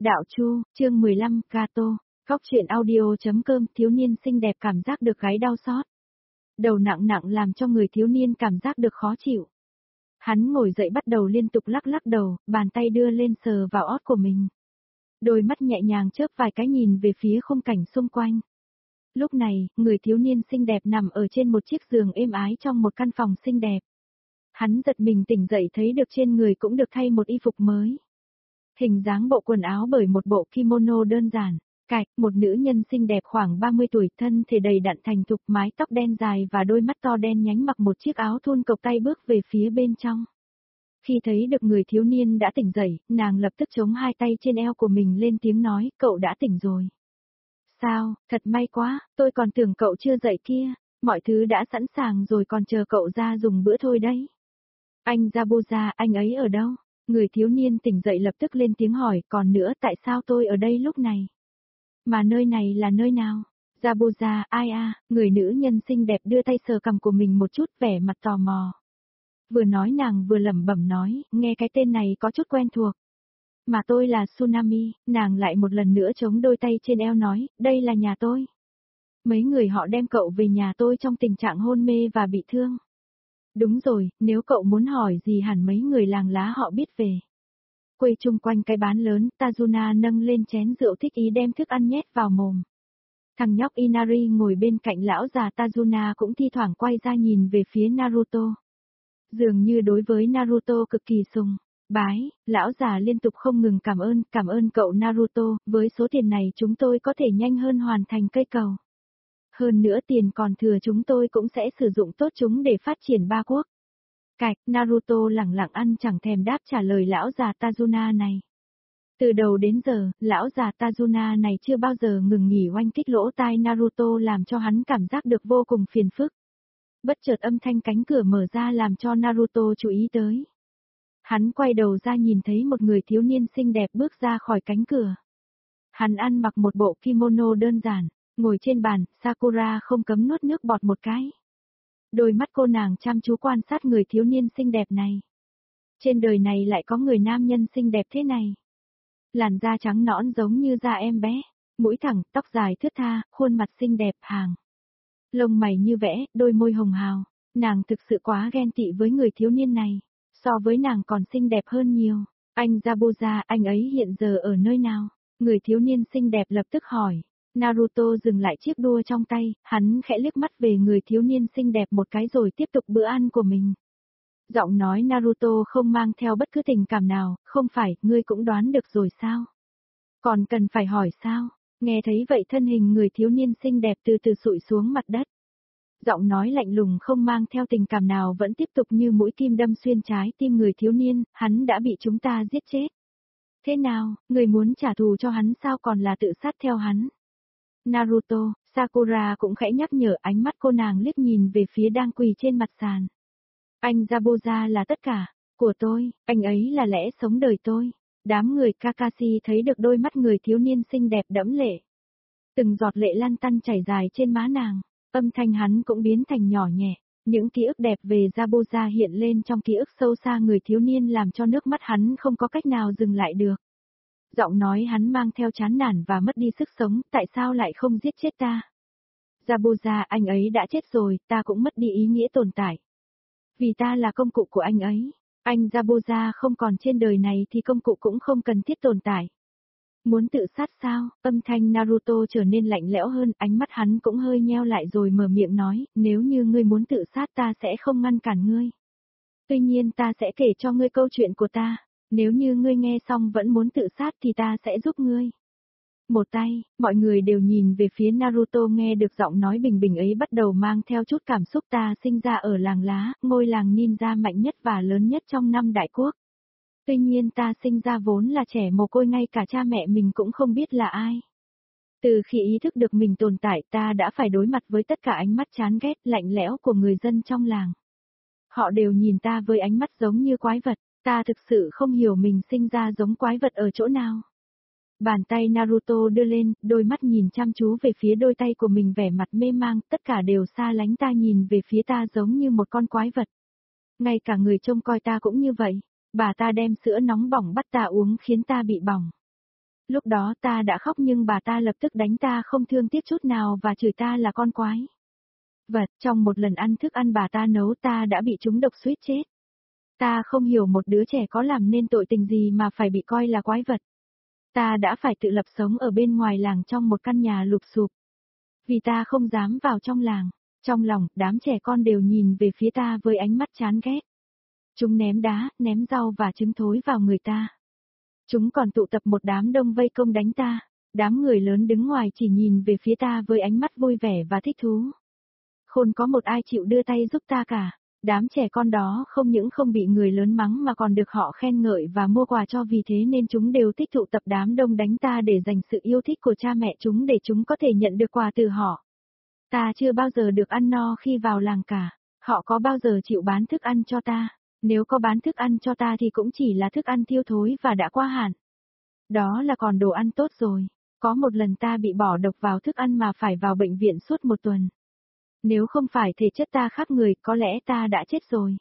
Đạo Chu, chương 15, Kato, Góc truyện audio.com. Thiếu niên xinh đẹp cảm giác được gáy đau xót. Đầu nặng nặng làm cho người thiếu niên cảm giác được khó chịu. Hắn ngồi dậy bắt đầu liên tục lắc lắc đầu, bàn tay đưa lên sờ vào ót của mình. Đôi mắt nhẹ nhàng chớp vài cái nhìn về phía khung cảnh xung quanh. Lúc này, người thiếu niên xinh đẹp nằm ở trên một chiếc giường êm ái trong một căn phòng xinh đẹp. Hắn giật mình tỉnh dậy thấy được trên người cũng được thay một y phục mới. Hình dáng bộ quần áo bởi một bộ kimono đơn giản. Cạch, một nữ nhân xinh đẹp khoảng 30 tuổi, thân thể đầy đặn thành thục, mái tóc đen dài và đôi mắt to đen nhánh, mặc một chiếc áo thun cộc tay bước về phía bên trong. Khi thấy được người thiếu niên đã tỉnh dậy, nàng lập tức chống hai tay trên eo của mình lên tiếng nói, cậu đã tỉnh rồi. Sao, thật may quá, tôi còn tưởng cậu chưa dậy kia, mọi thứ đã sẵn sàng rồi còn chờ cậu ra dùng bữa thôi đấy. Anh Zabuza, anh ấy ở đâu? Người thiếu niên tỉnh dậy lập tức lên tiếng hỏi, còn nữa tại sao tôi ở đây lúc này? Mà nơi này là nơi nào? Zabuza, ai à, người nữ nhân xinh đẹp đưa tay sờ cằm của mình một chút, vẻ mặt tò mò. Vừa nói nàng vừa lẩm bẩm nói, nghe cái tên này có chút quen thuộc. Mà tôi là Tsunami, nàng lại một lần nữa chống đôi tay trên eo nói, đây là nhà tôi. Mấy người họ đem cậu về nhà tôi trong tình trạng hôn mê và bị thương. Đúng rồi, nếu cậu muốn hỏi gì hẳn mấy người làng lá họ biết về. Quay chung quanh cái bán lớn, Tajuna nâng lên chén rượu thích ý đem thức ăn nhét vào mồm. Thằng nhóc Inari ngồi bên cạnh lão già Tajuna cũng thi thoảng quay ra nhìn về phía Naruto. Dường như đối với Naruto cực kỳ sùng bái, lão già liên tục không ngừng cảm ơn cậu Naruto, với số tiền này chúng tôi có thể nhanh hơn hoàn thành cây cầu. Hơn nữa tiền còn thừa chúng tôi cũng sẽ sử dụng tốt chúng để phát triển ba quốc. Cạch, Naruto lẳng lặng ăn chẳng thèm đáp trả lời lão già Tajuna này. Từ đầu đến giờ, lão già Tajuna này chưa bao giờ ngừng nghỉ oanh kích lỗ tai Naruto làm cho hắn cảm giác được vô cùng phiền phức. Bất chợt âm thanh cánh cửa mở ra làm cho Naruto chú ý tới. Hắn quay đầu ra nhìn thấy một người thiếu niên xinh đẹp bước ra khỏi cánh cửa. Hắn ăn mặc một bộ kimono đơn giản, ngồi trên bàn, Sakura không cấm nuốt nước bọt một cái. Đôi mắt cô nàng chăm chú quan sát người thiếu niên xinh đẹp này. Trên đời này lại có người nam nhân xinh đẹp thế này. Làn da trắng nõn giống như da em bé, mũi thẳng, tóc dài thướt tha, khuôn mặt xinh đẹp hàng. Lông mày như vẽ, đôi môi hồng hào, nàng thực sự quá ghen tị với người thiếu niên này, so với nàng còn xinh đẹp hơn nhiều. Anh Zabuza, anh ấy hiện giờ ở nơi nào? Người thiếu niên xinh đẹp lập tức hỏi. Naruto dừng lại chiếc đua trong tay, hắn khẽ liếc mắt về người thiếu niên xinh đẹp một cái rồi tiếp tục bữa ăn của mình. Giọng nói Naruto không mang theo bất cứ tình cảm nào, không phải, ngươi cũng đoán được rồi sao? Còn cần phải hỏi sao? Nghe thấy vậy thân hình người thiếu niên xinh đẹp từ từ sụi xuống mặt đất. Giọng nói lạnh lùng không mang theo tình cảm nào vẫn tiếp tục như mũi kim đâm xuyên trái tim người thiếu niên, hắn đã bị chúng ta giết chết. Thế nào, người muốn trả thù cho hắn sao còn là tự sát theo hắn? Naruto, Sakura cũng khẽ nhắc nhở, ánh mắt cô nàng liếc nhìn về phía đang quỳ trên mặt sàn. Anh Zabuza là tất cả của tôi, anh ấy là lẽ sống đời tôi. Đám người Kakashi thấy được đôi mắt người thiếu niên xinh đẹp đẫm lệ. Từng giọt lệ lăn tăn chảy dài trên má nàng, âm thanh hắn cũng biến thành nhỏ nhẹ. Những ký ức đẹp về Zabuza hiện lên trong ký ức sâu xa người thiếu niên làm cho nước mắt hắn không có cách nào dừng lại được. Giọng nói hắn mang theo chán nản và mất đi sức sống, tại sao lại không giết chết ta? Zabuza, anh ấy đã chết rồi, ta cũng mất đi ý nghĩa tồn tại. Vì ta là công cụ của anh ấy. Anh Zabuza không còn trên đời này thì công cụ cũng không cần thiết tồn tại. Muốn tự sát sao? Âm thanh Naruto trở nên lạnh lẽo hơn, ánh mắt hắn cũng hơi nheo lại rồi mở miệng nói, nếu như ngươi muốn tự sát ta sẽ không ngăn cản ngươi. Tuy nhiên ta sẽ kể cho ngươi câu chuyện của ta, nếu như ngươi nghe xong vẫn muốn tự sát thì ta sẽ giúp ngươi. Một tay, mọi người đều nhìn về phía Naruto nghe được giọng nói bình bình ấy bắt đầu mang theo chút cảm xúc ta sinh ra ở làng lá, ngôi làng ninja mạnh nhất và lớn nhất trong 5 đại quốc. Tuy nhiên ta sinh ra vốn là trẻ mồ côi ngay cả cha mẹ mình cũng không biết là ai. Từ khi ý thức được mình tồn tại ta đã phải đối mặt với tất cả ánh mắt chán ghét lạnh lẽo của người dân trong làng. Họ đều nhìn ta với ánh mắt giống như quái vật, ta thực sự không hiểu mình sinh ra giống quái vật ở chỗ nào. Bàn tay Naruto đưa lên, đôi mắt nhìn chăm chú về phía đôi tay của mình vẻ mặt mê mang, tất cả đều xa lánh ta nhìn về phía ta giống như một con quái vật. Ngay cả người trông coi ta cũng như vậy, bà ta đem sữa nóng bỏng bắt ta uống khiến ta bị bỏng. Lúc đó ta đã khóc nhưng bà ta lập tức đánh ta không thương tiếc chút nào và chửi ta là con quái vật. Trong một lần ăn thức ăn bà ta nấu ta đã bị trúng độc suýt chết. Ta không hiểu một đứa trẻ có làm nên tội tình gì mà phải bị coi là quái vật. Ta đã phải tự lập sống ở bên ngoài làng trong một căn nhà lụp xụp. Vì ta không dám vào trong làng. Trong lòng, đám trẻ con đều nhìn về phía ta với ánh mắt chán ghét. Chúng ném đá, ném rau và trứng thối vào người ta. Chúng còn tụ tập một đám đông vây công đánh ta. Đám người lớn đứng ngoài chỉ nhìn về phía ta với ánh mắt vui vẻ và thích thú. Không có một ai chịu đưa tay giúp ta cả. Đám trẻ con đó không những không bị người lớn mắng mà còn được họ khen ngợi và mua quà cho, vì thế nên chúng đều thích tụ tập đám đông đánh ta để giành sự yêu thích của cha mẹ chúng để chúng có thể nhận được quà từ họ. Ta chưa bao giờ được ăn no khi vào làng cả. Họ có bao giờ chịu bán thức ăn cho ta? Nếu có bán thức ăn cho ta thì cũng chỉ là thức ăn thiêu thối và đã qua hạn. Đó là còn đồ ăn tốt rồi. Có một lần ta bị bỏ độc vào thức ăn mà phải vào bệnh viện suốt một tuần. Nếu không phải thể chất ta khác người, có lẽ ta đã chết rồi.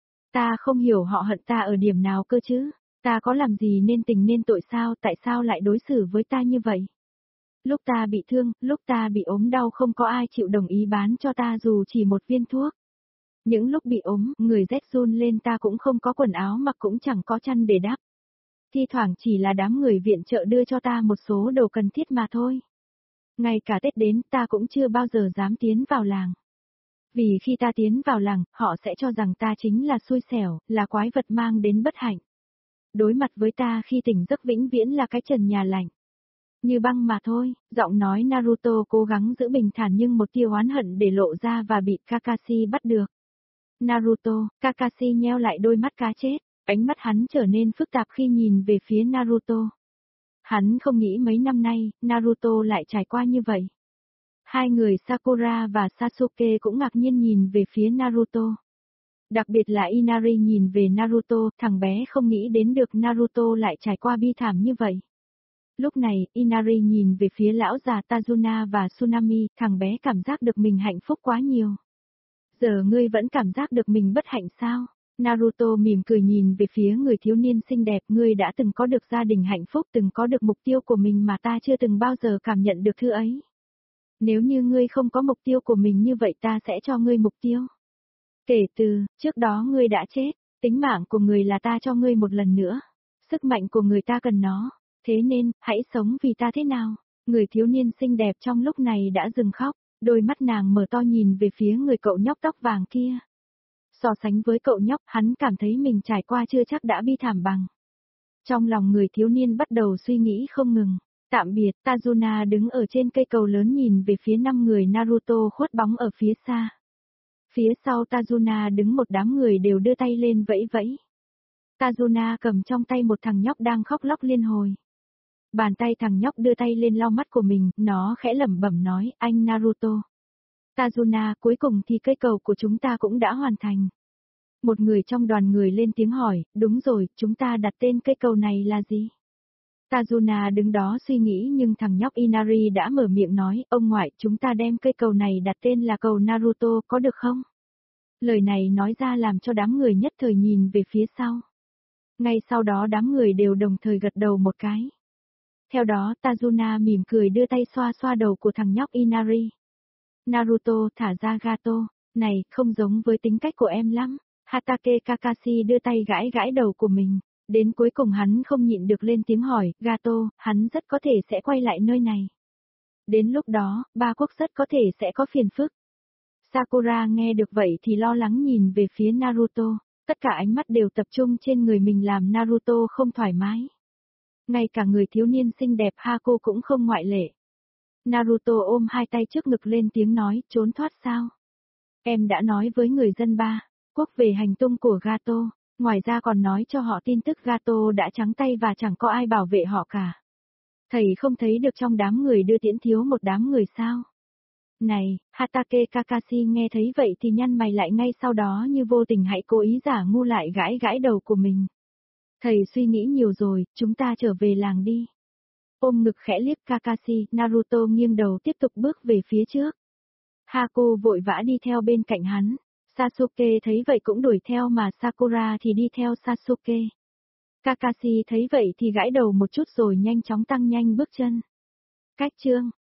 Ta không hiểu họ hận ta ở điểm nào cơ chứ. Ta có làm gì nên tình nên tội sao, tại sao lại đối xử với ta như vậy? Lúc ta bị thương, lúc ta bị ốm đau không có ai chịu đồng ý bán cho ta dù chỉ một viên thuốc. Những lúc bị ốm, người rét run lên ta cũng không có quần áo mặc cũng chẳng có chăn để đắp. Thi thoảng chỉ là đám người viện trợ đưa cho ta một số đồ cần thiết mà thôi. Ngay cả Tết đến ta cũng chưa bao giờ dám tiến vào làng. Vì khi ta tiến vào làng, họ sẽ cho rằng ta chính là xui xẻo, là quái vật mang đến bất hạnh. Đối mặt với ta khi tỉnh giấc vĩnh viễn là cái trần nhà lạnh. Như băng mà thôi, giọng nói Naruto cố gắng giữ bình thản nhưng một tia oán hận để lộ ra và bị Kakashi bắt được. Naruto, Kakashi nheo lại đôi mắt cá chết, ánh mắt hắn trở nên phức tạp khi nhìn về phía Naruto. Hắn không nghĩ mấy năm nay, Naruto lại trải qua như vậy. Hai người Sakura và Sasuke cũng ngạc nhiên nhìn về phía Naruto. Đặc biệt là Inari nhìn về Naruto, thằng bé không nghĩ đến được Naruto lại trải qua bi thảm như vậy. Lúc này, Inari nhìn về phía lão già Tazuna và Tsunami, thằng bé cảm giác được mình hạnh phúc quá nhiều. Giờ ngươi vẫn cảm giác được mình bất hạnh sao? Naruto mỉm cười nhìn về phía người thiếu niên xinh đẹp, ngươi đã từng có được gia đình hạnh phúc, từng có được mục tiêu của mình mà ta chưa từng bao giờ cảm nhận được thứ ấy. Nếu như ngươi không có mục tiêu của mình như vậy ta sẽ cho ngươi mục tiêu. Kể từ, trước đó ngươi đã chết, tính mạng của người là ta cho ngươi một lần nữa. Sức mạnh của người ta cần nó, thế nên, hãy sống vì ta thế nào? Người thiếu niên xinh đẹp trong lúc này đã dừng khóc, đôi mắt nàng mở to nhìn về phía người cậu nhóc tóc vàng kia. So sánh với cậu nhóc, hắn cảm thấy mình trải qua chưa chắc đã bi thảm bằng. Trong lòng người thiếu niên bắt đầu suy nghĩ không ngừng. Tạm biệt, Tazuna đứng ở trên cây cầu lớn nhìn về phía 5 người Naruto khuất bóng ở phía xa. Phía sau Tazuna đứng một đám người đều đưa tay lên vẫy vẫy. Tazuna cầm trong tay một thằng nhóc đang khóc lóc liên hồi. Bàn tay thằng nhóc đưa tay lên lau mắt của mình, nó khẽ lẩm bẩm nói, anh Naruto. Tazuna, cuối cùng thì cây cầu của chúng ta cũng đã hoàn thành. Một người trong đoàn người lên tiếng hỏi, đúng rồi, chúng ta đặt tên cây cầu này là gì? Tazuna đứng đó suy nghĩ nhưng thằng nhóc Inari đã mở miệng nói, ông ngoại, chúng ta đem cây cầu này đặt tên là cầu Naruto, có được không? Lời này nói ra làm cho đám người nhất thời nhìn về phía sau. Ngay sau đó đám người đều đồng thời gật đầu một cái. Theo đó Tazuna mỉm cười đưa tay xoa xoa đầu của thằng nhóc Inari. Naruto, thả ra Gato, này, không giống với tính cách của em lắm. Hatake Kakashi đưa tay gãi gãi đầu của mình. Đến cuối cùng hắn không nhịn được lên tiếng hỏi, Gato, hắn rất có thể sẽ quay lại nơi này. Đến lúc đó, ba quốc rất có thể sẽ có phiền phức. Sakura nghe được vậy thì lo lắng nhìn về phía Naruto, tất cả ánh mắt đều tập trung trên người mình làm Naruto không thoải mái. Ngay cả người thiếu niên xinh đẹp Haku cũng không ngoại lệ. Naruto ôm hai tay trước ngực lên tiếng nói, trốn thoát sao? Em đã nói với người dân ba quốc về hành tung của Gato, ngoài ra còn nói cho họ tin tức Gato đã trắng tay và chẳng có ai bảo vệ họ cả. Thầy không thấy được trong đám người đưa tiễn thiếu một đám người sao? Này, Hatake Kakashi nghe thấy vậy thì nhăn mày lại ngay sau đó như vô tình hãy cố ý giả ngu lại gãi gãi đầu của mình. Thầy suy nghĩ nhiều rồi, chúng ta trở về làng đi. Ôm ngực khẽ liếc Kakashi, Naruto nghiêng đầu tiếp tục bước về phía trước. Haku vội vã đi theo bên cạnh hắn. Sasuke thấy vậy cũng đuổi theo mà Sakura thì đi theo Sasuke. Kakashi thấy vậy thì gãi đầu một chút rồi nhanh chóng tăng nhanh bước chân. Cách chương